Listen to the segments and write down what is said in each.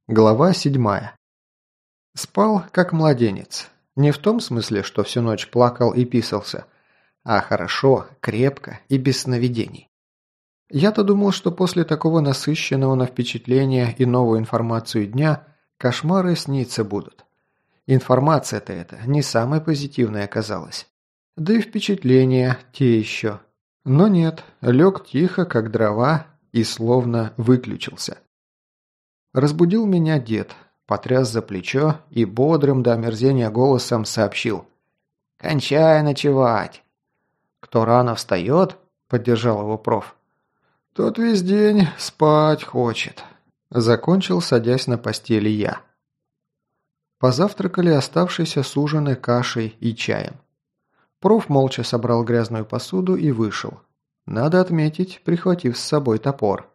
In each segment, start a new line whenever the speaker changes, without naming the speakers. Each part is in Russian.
Глава 7. Спал, как младенец. Не в том смысле, что всю ночь плакал и писался, а хорошо, крепко и без сновидений. Я-то думал, что после такого насыщенного на впечатления и новую информацию дня кошмары сниться будут. Информация-то эта не самая позитивная оказалась. Да и впечатления те еще. Но нет, лег тихо, как дрова, и словно выключился. Разбудил меня дед, потряс за плечо и бодрым до омерзения голосом сообщил: «Кончай ночевать!» «Кто рано встает?» – поддержал его проф. «Тот весь день спать хочет», – закончил, садясь на постели я. Позавтракали оставшейся с ужина кашей и чаем. Проф молча собрал грязную посуду и вышел. Надо отметить, прихватив с собой топор.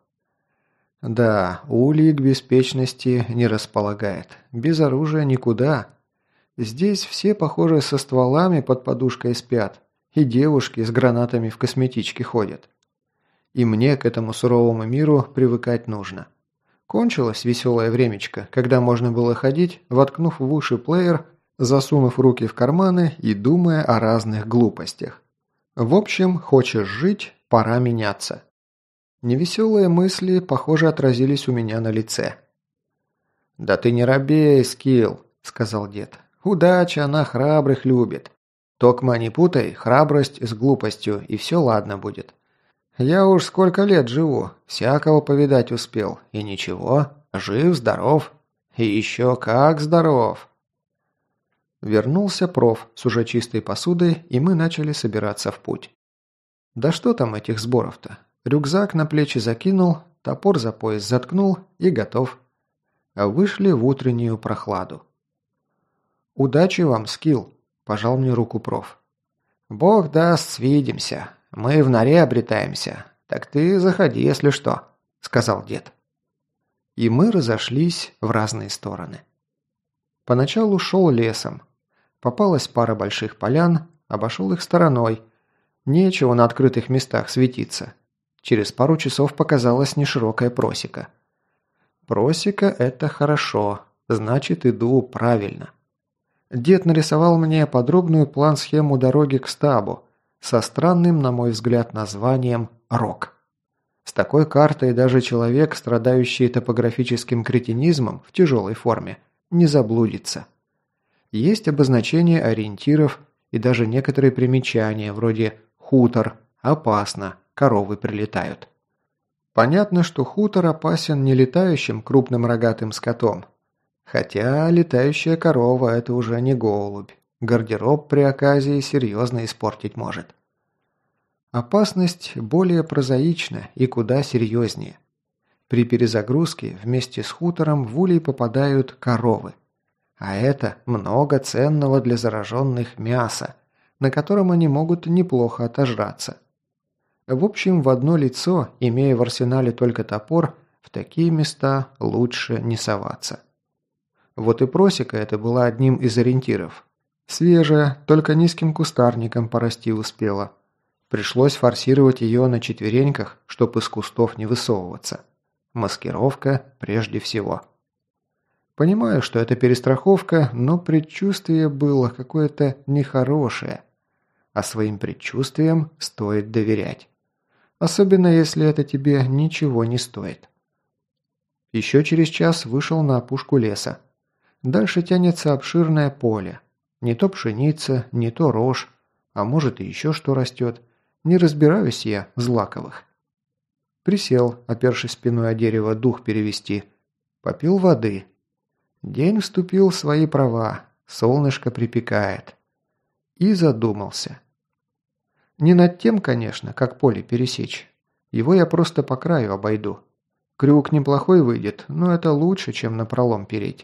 Да, Улей к беспечности не располагает. Без оружия никуда. Здесь все, похоже, со стволами под подушкой спят, и девушки с гранатами в косметичке ходят. И мне к этому суровому миру привыкать нужно. Кончилось веселое времечко, когда можно было ходить, воткнув в уши плеер, засунув руки в карманы и думая о разных глупостях. В общем, хочешь жить, пора меняться. Невеселые мысли, похоже, отразились у меня на лице. «Да ты не робей, Скилл», – сказал дед. «Удача, она храбрых любит. Токма не путай, храбрость с глупостью, и все ладно будет. Я уж сколько лет живу, всякого повидать успел, и ничего, жив, здоров. И еще как здоров». Вернулся проф с уже чистой посудой, и мы начали собираться в путь. Да что там этих сборов-то? Рюкзак на плечи закинул, топор за пояс заткнул и готов. А вышли в утреннюю прохладу. «Удачи вам, Скилл!» – пожал мне руку проф. «Бог даст, свидимся. Мы в норе обретаемся. Так ты заходи, если что», – сказал дед. И мы разошлись в разные стороны. Поначалу шел лесом. Попалась пара больших полян, обошел их стороной. Нечего на открытых местах светиться. Через пару часов показалась неширокая просека. Просека – это хорошо, значит, иду правильно. Дед нарисовал мне подробную план-схему дороги к стабу со странным, на мой взгляд, названием «Рок». С такой картой даже человек, страдающий топографическим кретинизмом в тяжелой форме, не заблудится. Есть обозначение ориентиров и даже некоторые примечания, вроде «хутор», «опасно», «коровы прилетают». Понятно, что хутор опасен не летающим крупным рогатым скотом. Хотя летающая корова – это уже не голубь. Гардероб при оказии серьезно испортить может. Опасность более прозаична и куда серьезнее. При перезагрузке вместе с хутором в улей попадают коровы. А это много ценного для зараженных мяса, на котором они могут неплохо отожраться. В общем, в одно лицо, имея в арсенале только топор, в такие места лучше не соваться. Вот и просека эта была одним из ориентиров. Свежая, только низким кустарником порасти успела. Пришлось форсировать ее на четвереньках, чтоб из кустов не высовываться. Маскировка прежде всего. Понимаю, что это перестраховка, но предчувствие было какое-то нехорошее. А своим предчувствиям стоит доверять. Особенно, если это тебе ничего не стоит. Еще через час вышел на опушку леса. Дальше тянется обширное поле. Не то пшеница, не то рожь, а может и еще что растет. Не разбираюсь я в злаковых. Присел, опершись спиной о дерево, дух перевести. Попил воды. День вступил в свои права, солнышко припекает. И задумался. Не над тем, конечно, как поле пересечь. Его я просто по краю обойду. Крюк неплохой выйдет, но это лучше, чем напролом переть.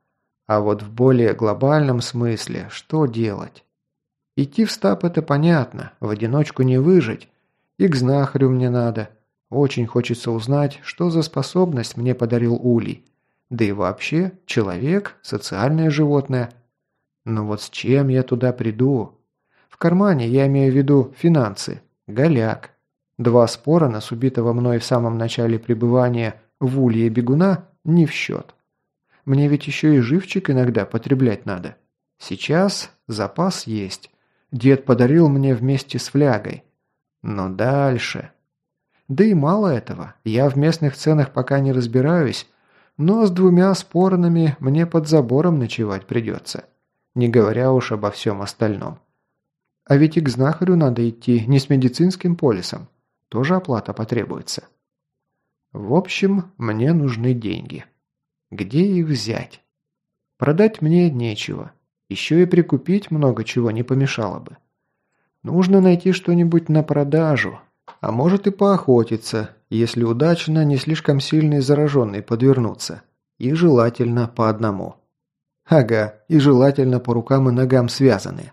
А вот в более глобальном смысле, что делать? Идти в стаб – это понятно, в одиночку не выжить. И к знахарю мне надо. Очень хочется узнать, что за способность мне подарил Улей. Да и вообще, человек – социальное животное. Но вот с чем я туда приду? В кармане я имею в виду финансы. Голяк. 2 спора с убитого мной в самом начале пребывания в улье бегуна не в счет. Мне ведь еще и живчик иногда потреблять надо. Сейчас запас есть. Дед подарил мне вместе с флягой. Но дальше... Да и мало этого. Я в местных ценах пока не разбираюсь, но с 2 спорными мне под забором ночевать придется. Не говоря уж обо всем остальном. А ведь и к знахарю надо идти не с медицинским полисом. Тоже оплата потребуется. В общем, мне нужны деньги. Где их взять? Продать мне нечего. Еще и прикупить много чего не помешало бы. Нужно найти что-нибудь на продажу. А может и поохотиться, если удачно не слишком сильный зараженный подвернуться. И желательно по одному. Ага, и желательно по рукам и ногам связанные.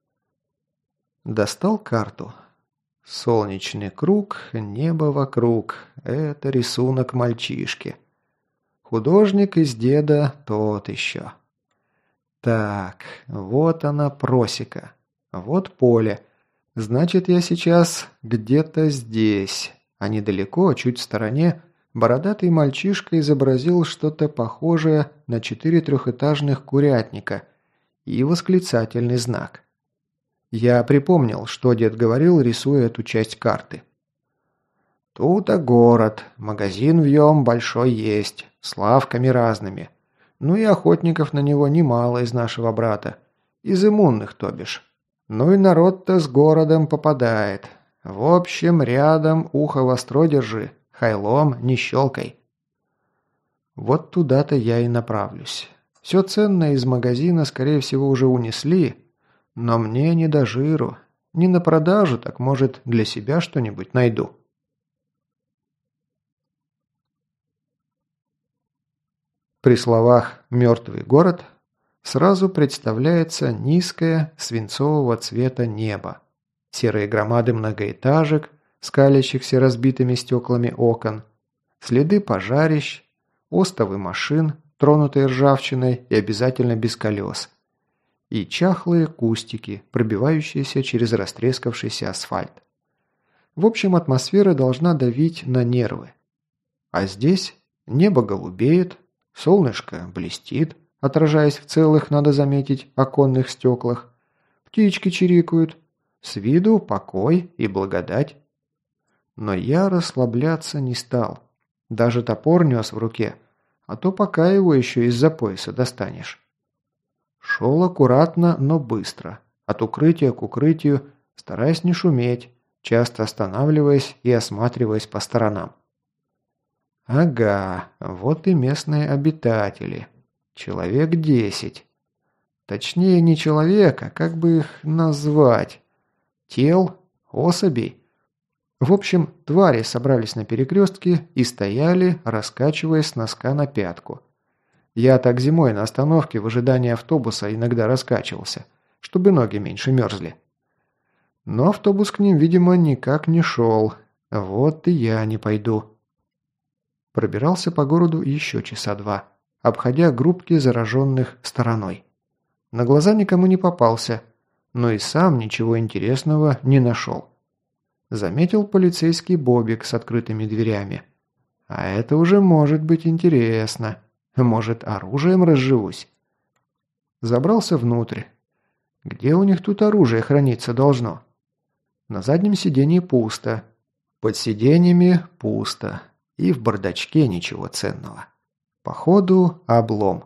Достал карту. Солнечный круг, небо вокруг. Это рисунок мальчишки. Художник из деда тот еще. Так, вот она просека. Вот поле. Значит, я сейчас где-то здесь. А недалеко, чуть в стороне, бородатый мальчишка изобразил что-то похожее на 4 трехэтажных курятника и восклицательный знак. Я припомнил, что дед говорил, рисуя эту часть карты. Тут-то город, магазин в нем большой есть, с лавками разными. Ну и охотников на него немало из нашего брата. Из иммунных, то бишь. Ну и народ-то с городом попадает. В общем, рядом ухо востро держи, хайлом не щелкай. Вот туда-то я и направлюсь. Все ценное из магазина, скорее всего, уже унесли, но мне не до жиру. Не на продажу, так, может, для себя что-нибудь найду. При словах «мертвый город» сразу представляется низкое свинцового цвета небо, серые громады многоэтажек, скалящихся разбитыми стеклами окон, следы пожарищ, остовы машин, тронутые ржавчиной и обязательно без колес, и чахлые кустики, пробивающиеся через растрескавшийся асфальт. В общем, атмосфера должна давить на нервы. А здесь небо голубеет, солнышко блестит, отражаясь в целых, надо заметить, оконных стеклах. Птички чирикают. С виду покой и благодать. Но я расслабляться не стал. Даже топор нес в руке, а то пока его еще из-за пояса достанешь. Шел аккуратно, но быстро. От укрытия к укрытию, стараясь не шуметь, часто останавливаясь и осматриваясь по сторонам. Ага, вот и местные обитатели. Человек 10. Точнее, не человек, а как бы их назвать? Тел? Особей? В общем, твари собрались на перекрестке и стояли, раскачиваясь с носка на пятку. Я так зимой на остановке в ожидании автобуса иногда раскачивался, чтобы ноги меньше мерзли. Но автобус к ним, видимо, никак не шел. Вот и я не пойду. Пробирался по городу еще часа 2, обходя группки зараженных стороной. На глаза никому не попался, но и сам ничего интересного не нашел. Заметил полицейский бобик с открытыми дверями. А это уже может быть интересно. Может, оружием разживусь? Забрался внутрь. Где у них тут оружие храниться должно? На заднем сиденье пусто. Под сиденьями пусто. И в бардачке ничего ценного. Походу, облом.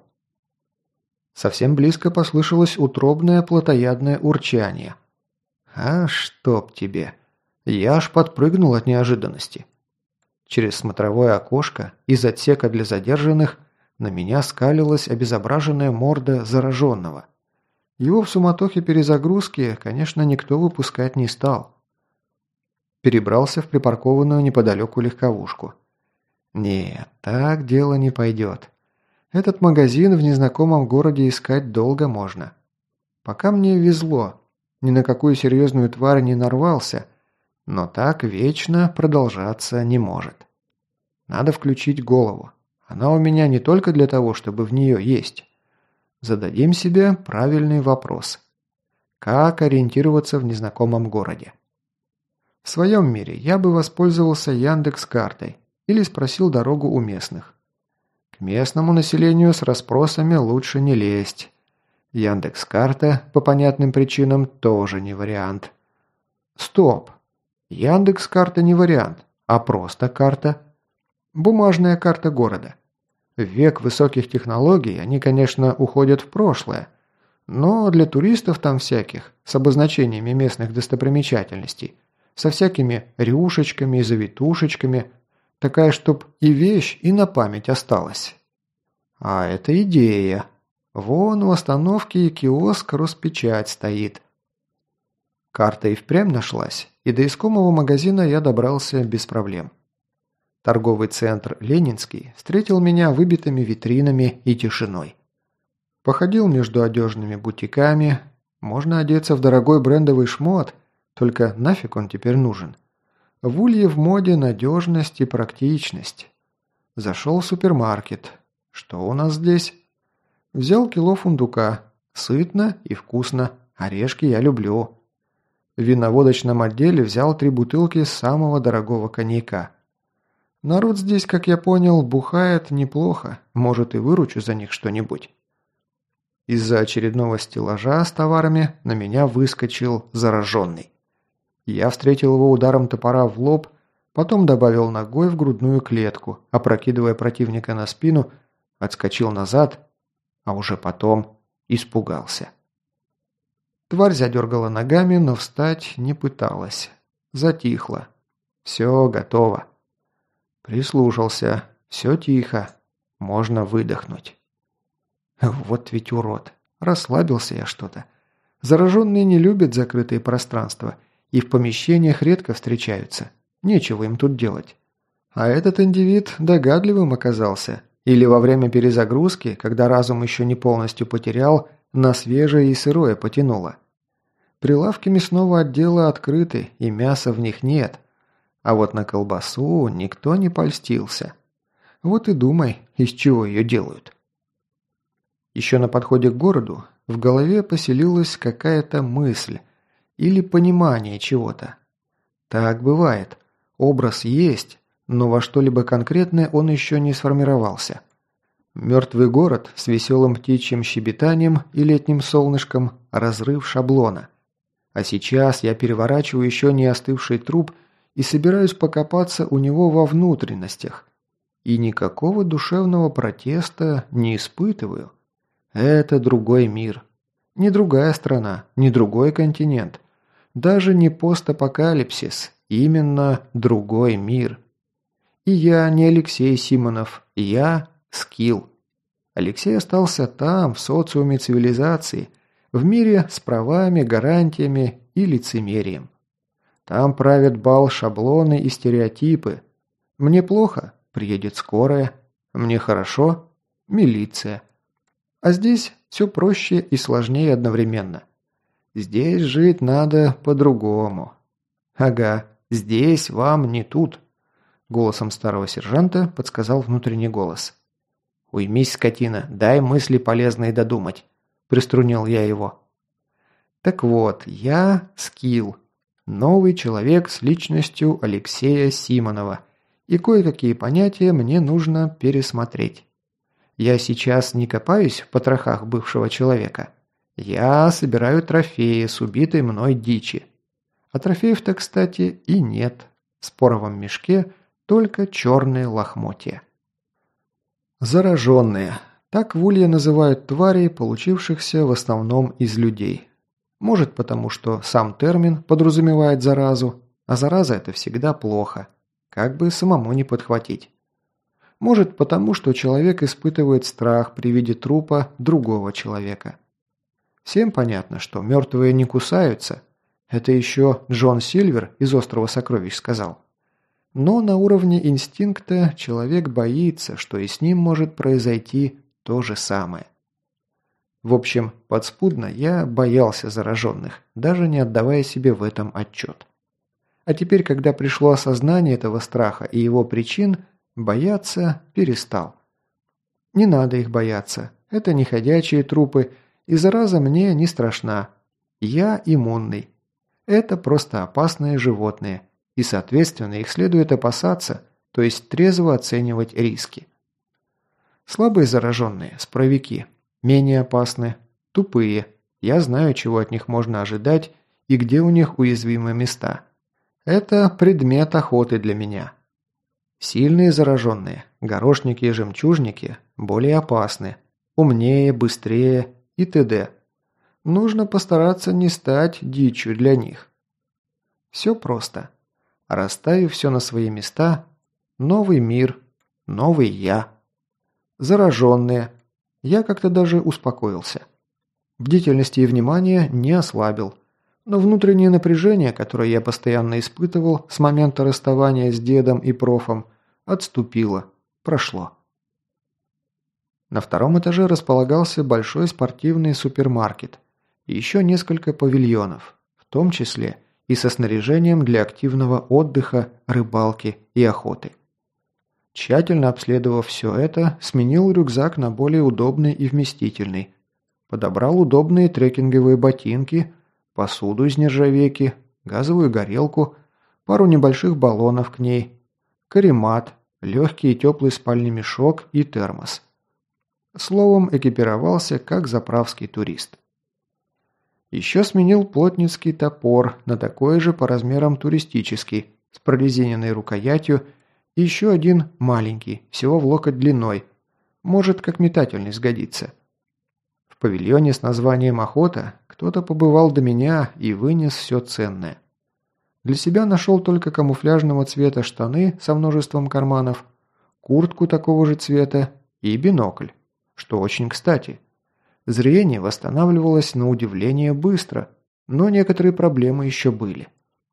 Совсем близко послышалось утробное плотоядное урчание. А чтоб тебе! Я аж подпрыгнул от неожиданности. Через смотровое окошко из отсека для задержанных на меня скалилась обезображенная морда зараженного. Его в суматохе перезагрузки, конечно, никто выпускать не стал. Перебрался в припаркованную неподалеку легковушку. Нет, так дело не пойдет. Этот магазин в незнакомом городе искать долго можно. Пока мне везло, ни на какую серьезную тварь не нарвался, но так вечно продолжаться не может. Надо включить голову. Она у меня не только для того, чтобы в нее есть. Зададим себе правильный вопрос. Как ориентироваться в незнакомом городе? В своем мире я бы воспользовался Яндекс.Картой или спросил дорогу у местных. К местному населению с расспросами лучше не лезть. Яндекс.Карта по понятным причинам тоже не вариант. Стоп! Яндекс.Карта не вариант, а просто карта. Бумажная карта города. В век высоких технологий они, конечно, уходят в прошлое, но для туристов там всяких, с обозначениями местных достопримечательностей, со всякими рюшечками и завитушечками, такая, чтоб и вещь, и на память осталась. А это идея. Вон у остановки и киоск Роспечать стоит. Карта и впрямь нашлась, и до искомого магазина я добрался без проблем. Торговый центр «Ленинский» встретил меня выбитыми витринами и тишиной. Походил между одежными бутиками. Можно одеться в дорогой брендовый шмот, только нафиг он теперь нужен. В Улье в моде надежность и практичность. Зашел в супермаркет. Что у нас здесь? Взял кило фундука. Сытно и вкусно. Орешки я люблю. В виноводочном отделе взял 3 бутылки самого дорогого коньяка. Народ здесь, как я понял, бухает неплохо. Может, и выручу за них что-нибудь. Из-за очередного стеллажа с товарами на меня выскочил зараженный. Я встретил его ударом топора в лоб, потом добавил ногой в грудную клетку, опрокидывая противника на спину, отскочил назад, а уже потом испугался. Тварь задергала ногами, но встать не пыталась. Затихла. Все готово. Прислушался. Все тихо. Можно выдохнуть. Вот ведь урод. Расслабился я что-то. Зараженные не любят закрытые пространства и в помещениях редко встречаются. Нечего им тут делать. А этот индивид догадливым оказался. Или во время перезагрузки, когда разум еще не полностью потерял, на свежее и сырое потянуло. Прилавки мясного отдела открыты, и мяса в них нет. А вот на колбасу никто не польстился. Вот и думай, из чего ее делают. Еще на подходе к городу в голове поселилась какая-то мысль или понимание чего-то. Так бывает. Образ есть, но во что-либо конкретное он еще не сформировался. Мертвый город с веселым птичьим щебетанием и летним солнышком – разрыв шаблона. А сейчас я переворачиваю еще не остывший труп и собираюсь покопаться у него во внутренностях. И никакого душевного протеста не испытываю. Это другой мир. Не другая страна, не другой континент. Даже не постапокалипсис, именно другой мир. И я не Алексей Симонов, я Скилл. Алексей остался там, в социуме цивилизации, в мире с правами, гарантиями и лицемерием. Там правят бал шаблоны и стереотипы. Мне плохо? Приедет скорая. Мне хорошо? Милиция. А здесь все проще и сложнее одновременно. Здесь жить надо по-другому. Ага, здесь вам не тут. Голосом старого сержанта подсказал внутренний голос. «Уймись, скотина, дай мысли полезные додумать», – приструнил я его. Так вот, я Скилл, новый человек с личностью Алексея Симонова, и кое-какие понятия мне нужно пересмотреть. Я сейчас не копаюсь в потрохах бывшего человека. Я собираю трофеи с убитой мной дичи. А трофеев-то, кстати, и нет. В споровом мешке только черные лохмотья. Зараженные. Так в Улье называют тварей, получившихся в основном из людей. Может потому, что сам термин подразумевает заразу, а зараза это всегда плохо. Как бы самому не подхватить. Может потому, что человек испытывает страх при виде трупа другого человека. Всем понятно, что мертвые не кусаются. Это еще Джон Сильвер из «Острова сокровищ» сказал. Но на уровне инстинкта человек боится, что и с ним может произойти то же самое. В общем, подспудно я боялся зараженных, даже не отдавая себе в этом отчет. А теперь, когда пришло осознание этого страха и его причин, бояться перестал. Не надо их бояться, это не ходячие трупы, и зараза мне не страшна. Я иммунный. Это просто опасные животные. И, соответственно, их следует опасаться, то есть трезво оценивать риски. Слабые зараженные, справики, менее опасны, тупые. Я знаю, чего от них можно ожидать и где у них уязвимые места. Это предмет охоты для меня. Сильные зараженные, горошники и жемчужники, более опасны, умнее, быстрее и т.д. Нужно постараться не стать дичью для них. Все просто. Расставив все на свои места, новый мир, новый я. Зараженные. Я как-то даже успокоился. Бдительности и внимания не ослабил. Но внутреннее напряжение, которое я постоянно испытывал с момента расставания с дедом и профом, отступило, прошло. На втором этаже располагался большой спортивный супермаркет и еще несколько павильонов, в том числе и со снаряжением для активного отдыха, рыбалки и охоты. Тщательно обследовав все это, сменил рюкзак на более удобный и вместительный, подобрал удобные трекинговые ботинки, посуду из нержавейки, газовую горелку, пару небольших баллонов к ней, каремат, легкий и теплый спальный мешок и термос. Словом, экипировался как заправский турист. Еще сменил плотницкий топор на такой же по размерам туристический, с прорезиненной рукоятью, и еще один маленький, всего в локоть длиной, может как метательный сгодится. В павильоне с названием «Охота» кто-то побывал до меня и вынес все ценное. Для себя нашел только камуфляжного цвета штаны со множеством карманов, куртку такого же цвета и бинокль, что очень кстати. Зрение восстанавливалось на удивление быстро, но некоторые проблемы еще были.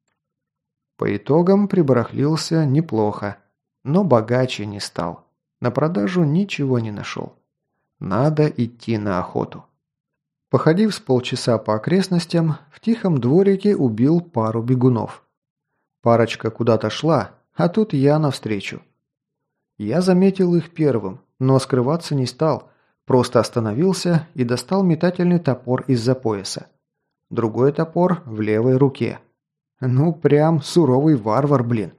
По итогам прибарахлился неплохо, но богаче не стал. На продажу ничего не нашел. Надо идти на охоту. Походив с полчаса по окрестностям, в тихом дворике убил пару бегунов. Парочка куда-то шла, а тут я навстречу. Я заметил их первым, но скрываться не стал, просто остановился и достал метательный топор из-за пояса. Другой топор в левой руке. Ну, прям суровый варвар, блин.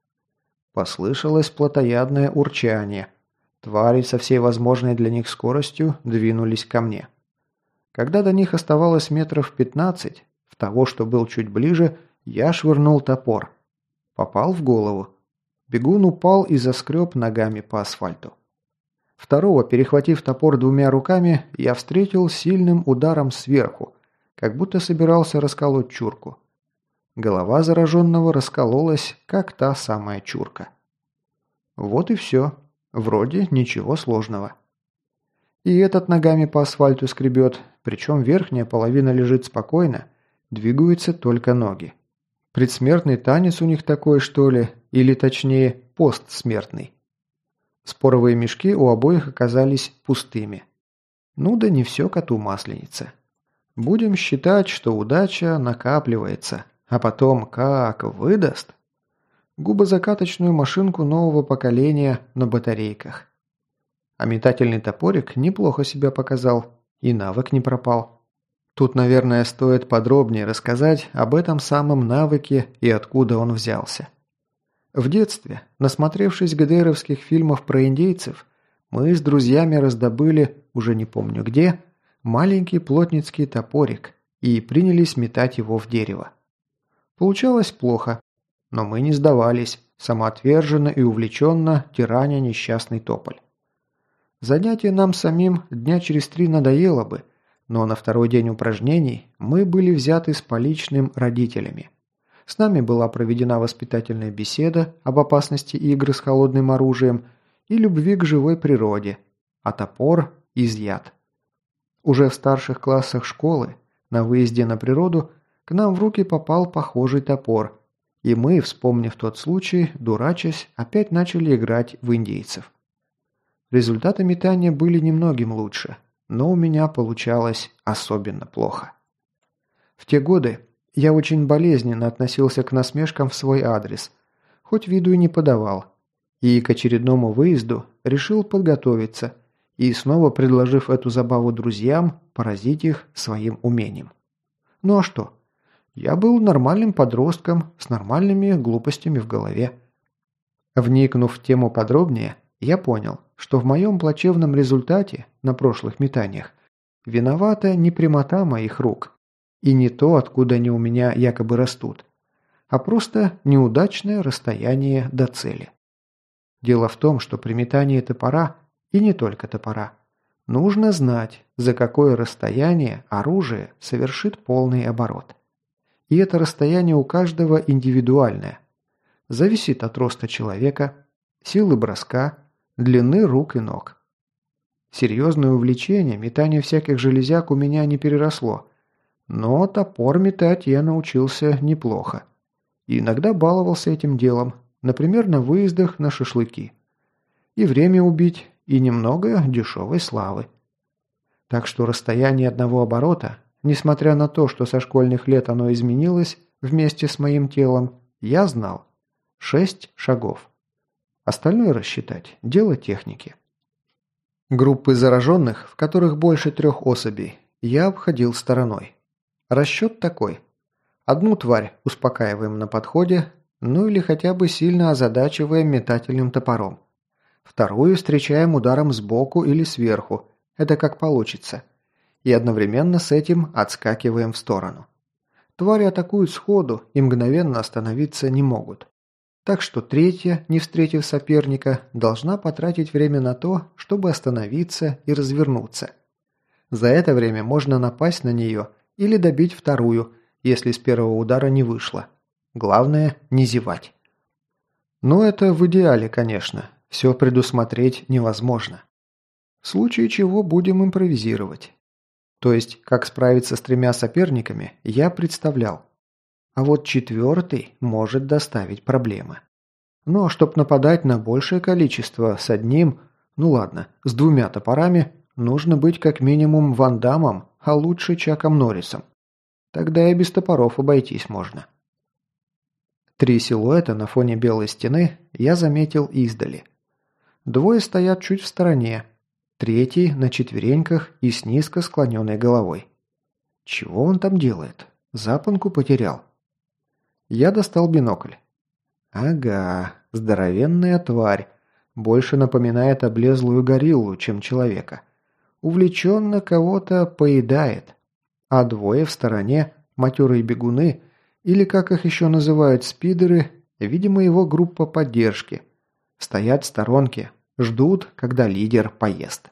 Послышалось плотоядное урчание. Твари со всей возможной для них скоростью двинулись ко мне. Когда до них оставалось метров 15, в того, что был чуть ближе, я швырнул топор. Попал в голову. Бегун упал и заскреб ногами по асфальту. Второго, перехватив топор двумя руками, я встретил сильным ударом сверху, как будто собирался расколоть чурку. Голова зараженного раскололась, как та самая чурка. Вот и все. Вроде ничего сложного. И этот ногами по асфальту скребет, причем верхняя половина лежит спокойно, двигаются только ноги. Предсмертный танец у них такой, что ли, или точнее, постсмертный. Споровые мешки у обоих оказались пустыми. Ну да не все коту масленица. Будем считать, что удача накапливается, а потом как выдаст. Губозакаточную машинку нового поколения на батарейках. А метательный топорик неплохо себя показал, и навык не пропал. Тут, наверное, стоит подробнее рассказать об этом самом навыке и откуда он взялся. В детстве, насмотревшись ГДРовских фильмов про индейцев, мы с друзьями раздобыли, уже не помню где, маленький плотницкий топорик и принялись метать его в дерево. Получалось плохо, но мы не сдавались, самоотверженно и увлеченно тираня несчастный тополь. Занятие нам самим дня через 3 надоело бы, но на второй день упражнений мы были взяты с поличным родителями. С нами была проведена воспитательная беседа об опасности игры с холодным оружием и любви к живой природе, а топор изъят. Уже в старших классах школы, на выезде на природу, к нам в руки попал похожий топор, и мы, вспомнив тот случай, дурачась, опять начали играть в индейцев. Результаты метания были немногим лучше, но у меня получалось особенно плохо. В те годы я очень болезненно относился к насмешкам в свой адрес, хоть виду и не подавал, и к очередному выезду решил подготовиться и, снова предложив эту забаву друзьям, поразить их своим умением. Ну а что? Я был нормальным подростком с нормальными глупостями в голове. Вникнув в тему подробнее, я понял, что в моем плачевном результате на прошлых метаниях виновата не прямота моих рук и не то, откуда они у меня якобы растут, а просто неудачное расстояние до цели. Дело в том, что при метании топора, и не только топора, нужно знать, за какое расстояние оружие совершит полный оборот. И это расстояние у каждого индивидуальное. Зависит от роста человека, силы броска, длины рук и ног. Серьезное увлечение метание всяких железяк у меня не переросло, но топор метать я научился неплохо. И иногда баловался этим делом, например, на выездах на шашлыки. И время убить, и немного дешевой славы. Так что расстояние одного оборота, несмотря на то, что со школьных лет оно изменилось вместе с моим телом, я знал. 6 шагов. Остальное рассчитать – дело техники. Группы зараженных, в которых больше 3 особей, я обходил стороной. Расчет такой. Одну тварь успокаиваем на подходе, ну или хотя бы сильно озадачиваем метательным топором. Вторую встречаем ударом сбоку или сверху, это как получится. И одновременно с этим отскакиваем в сторону. Твари атакуют сходу и мгновенно остановиться не могут. Так что третья, не встретив соперника, должна потратить время на то, чтобы остановиться и развернуться. За это время можно напасть на нее или добить вторую, если с первого удара не вышло. Главное – не зевать. Но это в идеале, конечно. Все предусмотреть невозможно. В случае чего будем импровизировать. То есть, как справиться с 3 соперниками, я представлял. А вот 4-й может доставить проблемы. Но чтоб нападать на большее количество с одним, ну ладно, с 2 топорами, нужно быть как минимум Ван Даммом, а лучше Чаком Норрисом. Тогда и без топоров обойтись можно. 3 силуэта на фоне белой стены я заметил издали. 2 стоят чуть в стороне, 3 на четвереньках и с низко склоненной головой. Чего он там делает? Запонку потерял. Я достал бинокль. Ага, здоровенная тварь. Больше напоминает облезлую гориллу, чем человека. Увлеченно кого-то поедает. А 2 в стороне, матерые бегуны, или как их еще называют спидеры, видимо его группа поддержки. Стоят в сторонке, ждут, когда лидер поест.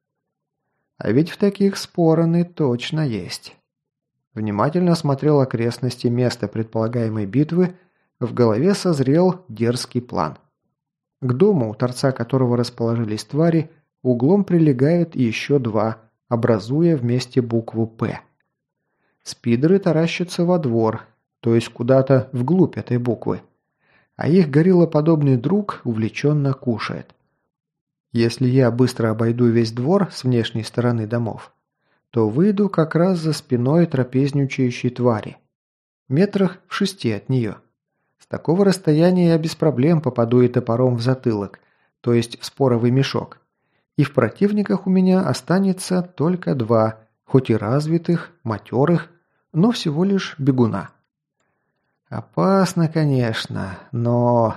А ведь в таких спороны точно есть. Внимательно смотрел окрестности места предполагаемой битвы, в голове созрел дерзкий план. К дому, у торца которого расположились твари, углом прилегают еще 2, образуя вместе букву «П». Спидеры таращатся во двор, то есть куда-то вглубь этой буквы, а их гориллоподобный друг увлеченно кушает. Если я быстро обойду весь двор с внешней стороны домов, то выйду как раз за спиной трапезничающей твари. Метрах в 6 от нее. С такого расстояния я без проблем попаду и топором в затылок, то есть в споровый мешок. И в противниках у меня останется только 2, хоть и развитых, матерых, но всего лишь бегуна. Опасно, конечно, но...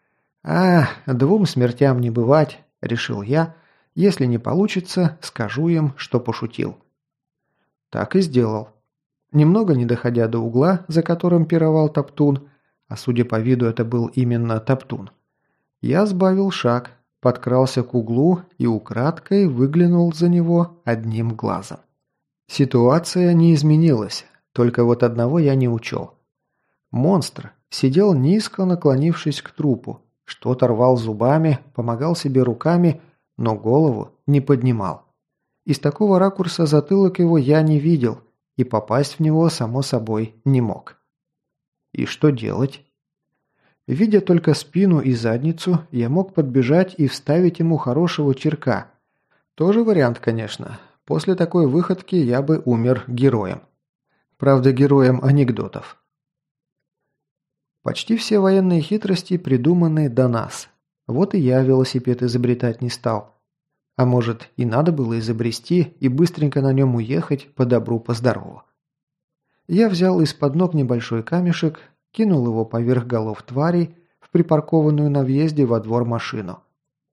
2 смертям не бывать, решил я. Если не получится, скажу им, что пошутил. Так и сделал. Немного не доходя до угла, за которым пировал Топтун, а судя по виду это был именно Топтун, я сбавил шаг, подкрался к углу и украдкой выглянул за него одним глазом. Ситуация не изменилась, только вот одного я не учел. Монстр сидел низко, наклонившись к трупу, что-то рвал зубами, помогал себе руками, но голову не поднимал. Из такого ракурса затылок его я не видел, и попасть в него, само собой, не мог. И что делать? Видя только спину и задницу, я мог подбежать и вставить ему хорошего черка. Тоже вариант, конечно. После такой выходки я бы умер героем. Правда, героем анекдотов. Почти все военные хитрости придуманы до нас. Вот и я велосипед изобретать не стал. А может, и надо было изобрести и быстренько на нем уехать по добру, по здорову. Я взял из-под ног небольшой камешек, кинул его поверх голов тварей в припаркованную на въезде во двор машину.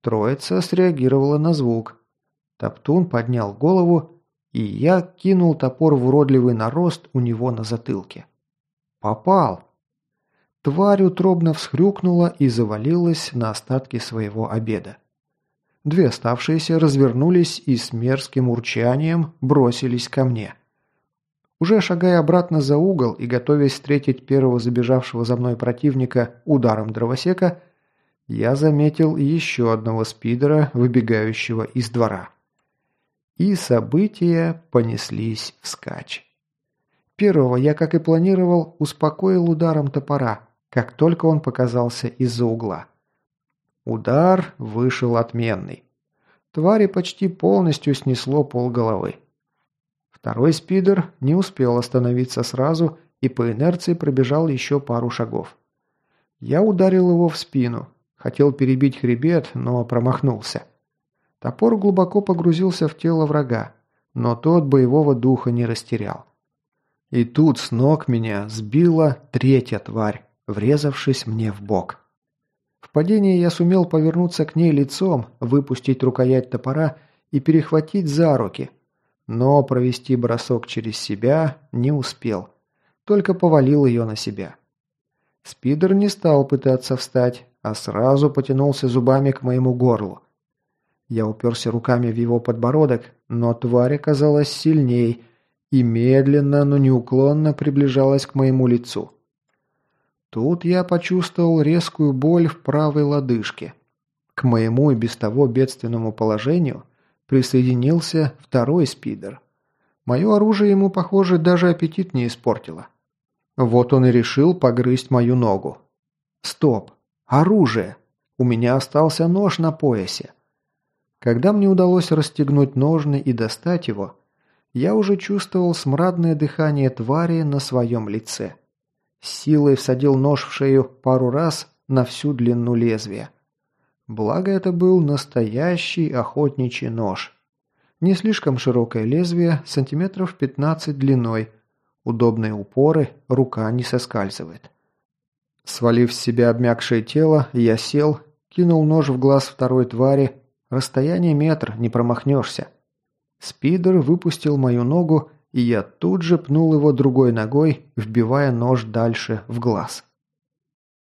Троица среагировала на звук. Топтун поднял голову, и я кинул топор в уродливый нарост у него на затылке. Попал! Тварь утробно всхрюкнула и завалилась на остатки своего обеда. Две оставшиеся развернулись и с мерзким урчанием бросились ко мне. Уже шагая обратно за угол и готовясь встретить первого забежавшего за мной противника ударом дровосека, я заметил еще одного спидера, выбегающего из двора. И события понеслись вскачь. Первого я, как и планировал, успокоил ударом топора, как только он показался из-за угла. Удар вышел отменный. Твари почти полностью снесло полголовы. Второй спидер не успел остановиться сразу и по инерции пробежал еще пару шагов. Я ударил его в спину, хотел перебить хребет, но промахнулся. Топор глубоко погрузился в тело врага, но тот боевого духа не растерял. И тут с ног меня сбила третья тварь, врезавшись мне в бок. В падении я сумел повернуться к ней лицом, выпустить рукоять топора и перехватить за руки, но провести бросок через себя не успел, только повалил ее на себя. Спидер не стал пытаться встать, а сразу потянулся зубами к моему горлу. Я уперся руками в его подбородок, но тварь оказалась сильней и медленно, но неуклонно приближалась к моему лицу. Тут я почувствовал резкую боль в правой лодыжке. К моему и без того бедственному положению присоединился второй спидер. Мое оружие ему, похоже, даже аппетит не испортило. Вот он и решил погрызть мою ногу. Стоп! Оружие! У меня остался нож на поясе. Когда мне удалось расстегнуть ножны и достать его, я уже чувствовал смрадное дыхание твари на своем лице. С силой всадил нож в шею пару раз на всю длину лезвия. Благо это был настоящий охотничий нож. Не слишком широкое лезвие, сантиметров 15 длиной. Удобные упоры, рука не соскальзывает. Свалив с себя обмякшее тело, я сел, кинул нож в глаз второй твари. Расстояние метр, не промахнешься. Спидер выпустил мою ногу, и я тут же пнул его другой ногой, вбивая нож дальше в глаз.